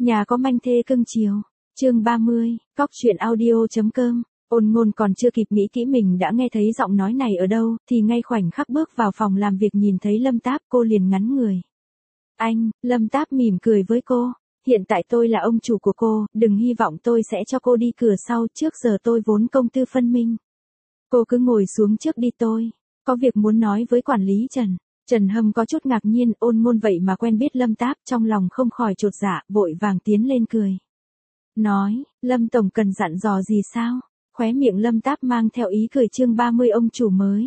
Nhà có manh thê cưng chiều. Chương 30, cóc truyện audio.com. Ôn Ngôn còn chưa kịp nghĩ kỹ mình đã nghe thấy giọng nói này ở đâu, thì ngay khoảnh khắc bước vào phòng làm việc nhìn thấy Lâm Táp, cô liền ngắn người. Anh, Lâm Táp mỉm cười với cô. Hiện tại tôi là ông chủ của cô, đừng hy vọng tôi sẽ cho cô đi cửa sau, trước giờ tôi vốn công tư phân minh. Cô cứ ngồi xuống trước đi, tôi có việc muốn nói với quản lý Trần. Trần Hâm có chút ngạc nhiên, Ôn Ngôn vậy mà quen biết Lâm Táp, trong lòng không khỏi chột dạ, vội vàng tiến lên cười. Nói, Lâm Tổng cần dặn dò gì sao? Khóe miệng Lâm Táp mang theo ý cười. Chương 30 ông chủ mới.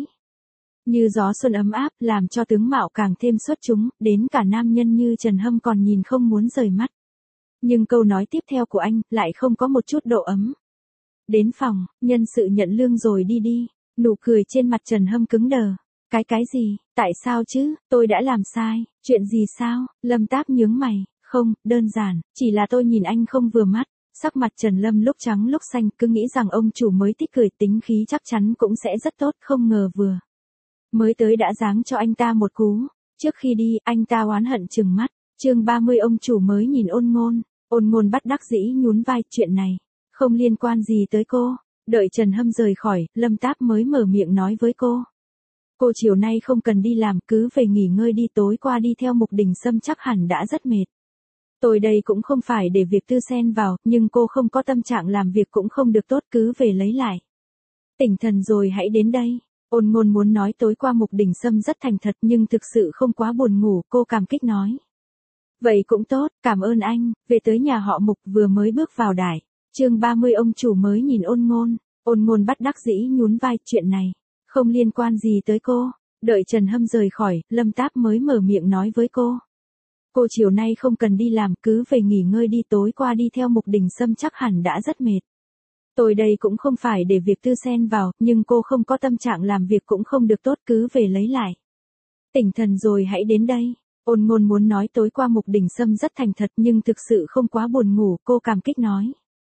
Như gió xuân ấm áp, làm cho tướng mạo càng thêm xuất chúng, đến cả nam nhân như Trần Hâm còn nhìn không muốn rời mắt. Nhưng câu nói tiếp theo của anh lại không có một chút độ ấm. Đến phòng, nhân sự nhận lương rồi đi đi. Nụ cười trên mặt Trần Hâm cứng đờ. Cái gì, tại sao chứ, tôi đã làm sai, chuyện gì sao? Lâm Táp nhướng mày, không, đơn giản, chỉ là tôi nhìn anh không vừa mắt. Sắc mặt Trần Lâm lúc trắng lúc xanh, cứ nghĩ rằng ông chủ mới thích cười, tính khí chắc chắn cũng sẽ rất tốt, không ngờ vừa mới tới đã giáng cho anh ta một cú. Trước khi đi, anh ta oán hận trừng mắt. Chương 30 ông chủ mới nhìn Ôn Ngôn. Ôn Ngôn bất đắc dĩ nhún vai, chuyện này không liên quan gì tới cô. Đợi Trần Hâm rời khỏi, Lâm Táp mới mở miệng nói với cô. Cô chiều nay không cần đi làm, cứ về nghỉ ngơi đi, tối qua đi theo Mục Đình Sâm chắc hẳn đã rất mệt. Tôi đây cũng không phải để việc tư xen vào, nhưng cô không có tâm trạng làm việc cũng không được tốt, cứ về lấy lại tỉnh thần rồi hãy đến đây. Ôn Ngôn muốn nói tối qua Mục Đình Sâm rất thành thật nhưng thực sự không quá buồn ngủ, cô cảm kích nói. Vậy cũng tốt, cảm ơn anh. Về tới nhà họ Mục, vừa mới bước vào đài. Chương 30 ông chủ mới nhìn Ôn Ngôn. Ôn Ngôn bất đắc dĩ nhún vai, chuyện này không liên quan gì tới cô. Đợi Trần Hâm rời khỏi, Lâm Táp mới mở miệng nói với cô. Cô chiều nay không cần đi làm, cứ về nghỉ ngơi đi, tối qua đi theo Mục Đình Sâm chắc hẳn đã rất mệt. Tôi đây cũng không phải để việc tư xen vào, nhưng cô không có tâm trạng làm việc cũng không được tốt, cứ về lấy lại tỉnh thần rồi hãy đến đây. Ôn Ngôn muốn nói tối qua Mục Đình Sâm rất thành thật nhưng thực sự không quá buồn ngủ, cô cảm kích nói.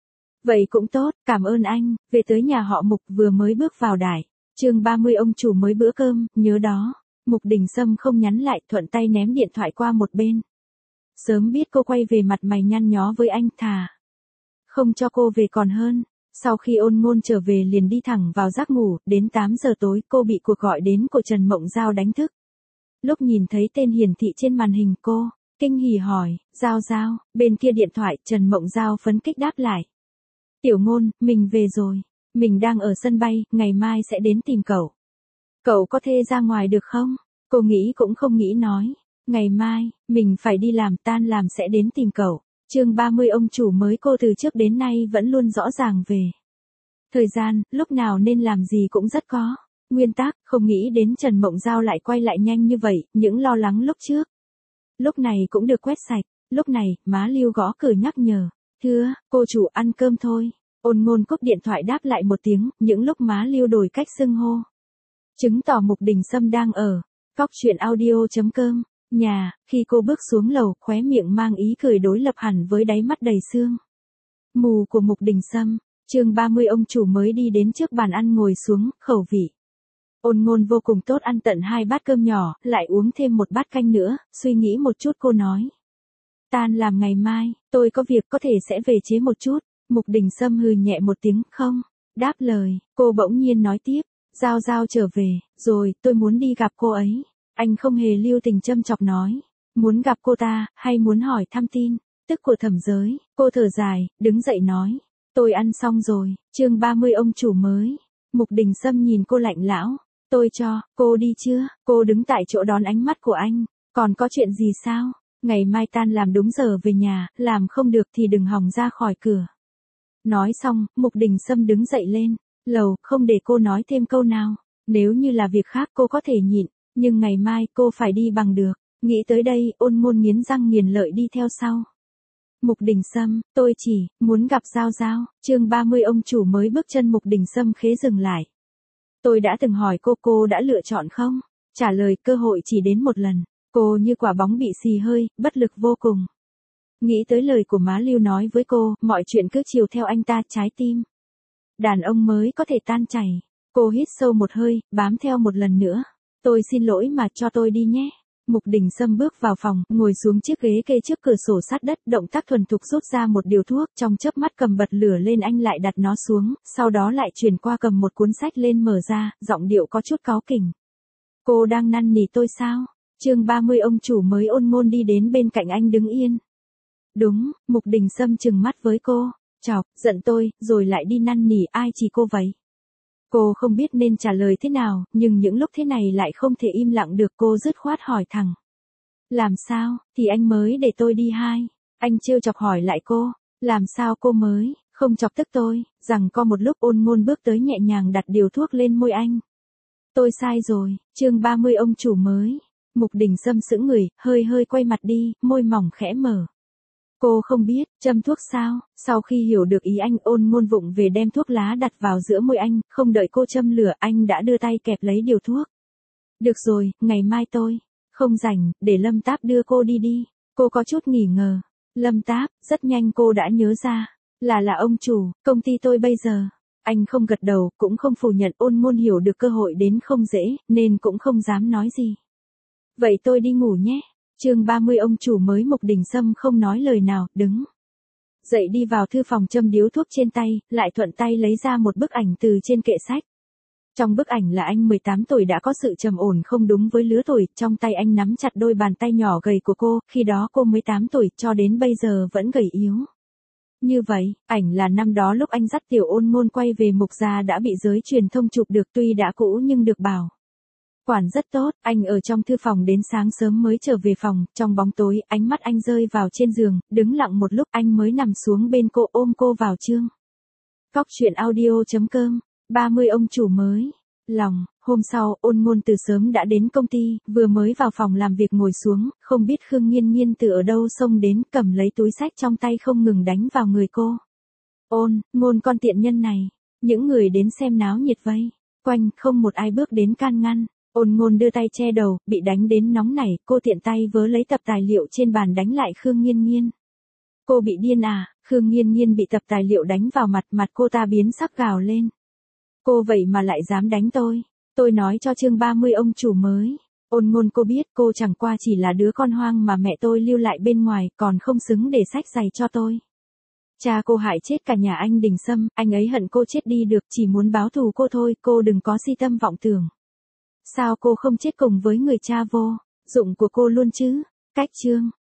Vậy cũng tốt, cảm ơn anh. Về tới nhà họ Mục, vừa mới bước vào đài. Chương 30 ông chủ mới bữa cơm, nhớ đó. Mục Đình Sâm không nhắn lại, thuận tay ném điện thoại qua một bên. Sớm biết cô quay về mặt mày nhăn nhó với anh, thà không cho cô về còn hơn. Sau khi Ôn Ngôn trở về liền đi thẳng vào giấc ngủ, đến 8 giờ tối cô bị cuộc gọi đến của Trần Mộng Giao đánh thức. Lúc nhìn thấy tên hiển thị trên màn hình, cô kinh hỉ hỏi, Giao Giao. Bên kia điện thoại, Trần Mộng Giao phấn khích đáp lại. Tiểu Ngôn, mình về rồi. Mình đang ở sân bay, ngày mai sẽ đến tìm cậu. Cậu có thể ra ngoài được không? Cô nghĩ cũng không nghĩ nói. Ngày mai, mình phải đi làm, tan làm sẽ đến tìm cậu. Chương 30 ông chủ mới. Cô từ trước đến nay vẫn luôn rõ ràng về thời gian, lúc nào nên làm gì cũng rất có nguyên tắc, không nghĩ đến Trần Mộng Giao lại quay lại nhanh như vậy, những lo lắng lúc trước lúc này cũng được quét sạch. Lúc này, má Lưu gõ cửa nhắc nhở. Thưa, cô chủ ăn cơm thôi. Ôn Ngôn cúp điện thoại đáp lại một tiếng, những lúc má Lưu đổi cách xưng hô, chứng tỏ Mục Đình Sâm đang ở cóc truyện audio.com. Nhà, khi cô bước xuống lầu, khóe miệng mang ý cười đối lập hẳn với đáy mắt đầy sương mù của Mục Đình Sâm. Chương 30 ông chủ mới đi đến trước bàn ăn ngồi xuống, khẩu vị Ôn Ngôn vô cùng tốt, ăn tận 2 bát cơm nhỏ, lại uống thêm một bát canh nữa, suy nghĩ một chút cô nói. Tan làm ngày mai, tôi có việc có thể sẽ về chế một chút. Mục Đình Sâm hừ nhẹ một tiếng, không đáp lời, cô bỗng nhiên nói tiếp. Giao Giao trở về, rồi, tôi muốn đi gặp cô ấy. Anh không hề lưu tình châm chọc nói. Muốn gặp cô ta, hay muốn hỏi thăm tin tức của Thẩm Giới? Cô thở dài, đứng dậy nói. Tôi ăn xong rồi. Chương 30 ông chủ mới. Mục Đình Sâm nhìn cô lạnh lão. Tôi cho, cô đi chưa? Cô đứng tại chỗ đón ánh mắt của anh. Còn có chuyện gì sao? Ngày mai tan làm đúng giờ về nhà, làm không được thì đừng hòng ra khỏi cửa. Nói xong, Mục Đình Sâm đứng dậy lên lầu, không để cô nói thêm câu nào. Nếu như là việc khác cô có thể nhịn, nhưng ngày mai cô phải đi bằng được. Nghĩ tới đây, Ôn Ngôn nghiến răng nghiến lợi đi theo sau. Mục Đình Sâm, tôi chỉ muốn gặp Giao Giao. Chương 30 ông chủ mới. Bước chân Mục Đình Sâm khế dừng lại. Tôi đã từng hỏi cô đã lựa chọn không? Trả lời, cơ hội chỉ đến một lần. Cô như quả bóng bị xì hơi, bất lực vô cùng. Nghĩ tới lời của má Lưu nói với cô, mọi chuyện cứ chiều theo anh ta, trái tim đàn ông mới có thể tan chảy. Cô hít sâu một hơi, bám theo một lần nữa. Tôi xin lỗi mà cho tôi đi nhé. Mục Đình Sâm bước vào phòng, ngồi xuống chiếc ghế kê trước cửa sổ sát đất, động tác thuần thục rút ra một điều thuốc, trong chớp mắt cầm bật lửa lên anh lại đặt nó xuống, sau đó lại chuyển qua cầm một cuốn sách lên mở ra, giọng điệu có chút cáu kỉnh. Cô đang năn nỉ tôi sao? Chương 30 ông chủ mới Ôn Ngôn đi đến bên cạnh anh đứng yên. Đúng, Mục Đình Sâm trừng mắt với cô, chọc, giận tôi, rồi lại đi năn nỉ ai chỉ cô vậy? Cô không biết nên trả lời thế nào, nhưng những lúc thế này lại không thể im lặng được, cô dứt khoát hỏi thẳng. Làm sao, thì anh mới để tôi đi hai. Anh trêu chọc hỏi lại cô, làm sao cô mới, không chọc tức tôi, rằng co một lúc Ôn Ngôn bước tới nhẹ nhàng đặt điều thuốc lên môi anh. Tôi sai rồi, chương 30 ông chủ mới. Mục Đình Sâm sững người, hơi hơi quay mặt đi, môi mỏng khẽ mở. Cô không biết, châm thuốc sao? Sau khi hiểu được ý anh, Ôn Ngôn vụng về đem thuốc lá đặt vào giữa môi anh, không đợi cô châm lửa, anh đã đưa tay kẹp lấy điều thuốc. Được rồi, ngày mai tôi không rảnh, để Lâm Táp đưa cô đi đi. Cô có chút nghỉ ngờ. Lâm Táp, rất nhanh cô đã nhớ ra. Là ông chủ, công ty tôi bây giờ. Anh không gật đầu, cũng không phủ nhận. Ôn Ngôn hiểu được cơ hội đến không dễ, nên cũng không dám nói gì. Vậy tôi đi ngủ nhé. Chương 30 ông chủ mới. Mục Đình Sâm không nói lời nào, đứng dậy đi vào thư phòng châm điếu thuốc trên tay, lại thuận tay lấy ra một bức ảnh từ trên kệ sách. Trong bức ảnh là anh 18 tuổi đã có sự trầm ổn không đúng với lứa tuổi, trong tay anh nắm chặt đôi bàn tay nhỏ gầy của cô, khi đó cô mới 8 tuổi, cho đến bây giờ vẫn gầy yếu. Như vậy, ảnh là năm đó lúc anh dắt tiểu Ôn Ngôn quay về Mục gia đã bị giới truyền thông chụp được, tuy đã cũ nhưng được bảo quản rất tốt. Anh ở trong thư phòng đến sáng sớm mới trở về phòng, trong bóng tối, ánh mắt anh rơi vào trên giường, đứng lặng một lúc anh mới nằm xuống bên cô ôm cô vào chương. Góc truyện audio.com, 30 ông chủ mới. Lòng, hôm sau, Ôn Ngôn từ sớm đã đến công ty, vừa mới vào phòng làm việc ngồi xuống, không biết Khương Nghiên Nghiên từ ở đâu xông đến, cầm lấy túi sách trong tay không ngừng đánh vào người cô. Ngôn con tiện nhân này, những người đến xem náo nhiệt vây quanh, không một ai bước đến can ngăn. Ôn Ngôn đưa tay che đầu, bị đánh đến nóng nảy, cô tiện tay vớ lấy tập tài liệu trên bàn đánh lại Khương Nghiên Nghiên. Cô bị điên à? Khương Nghiên Nghiên bị tập tài liệu đánh vào mặt cô ta biến sắc gào lên. Cô vậy mà lại dám đánh tôi. Tôi nói cho chương 30 ông chủ mới. Ôn Ngôn, cô biết cô chẳng qua chỉ là đứa con hoang mà mẹ tôi lưu lại bên ngoài, còn không xứng để xách giày cho tôi. Cha cô hại chết cả nhà anh Đình Sâm, anh ấy hận cô chết đi được, chỉ muốn báo thù cô thôi, cô đừng có si tâm vọng tưởng. Sao cô không chết cùng với người cha vô dụng của cô luôn chứ? Cách chương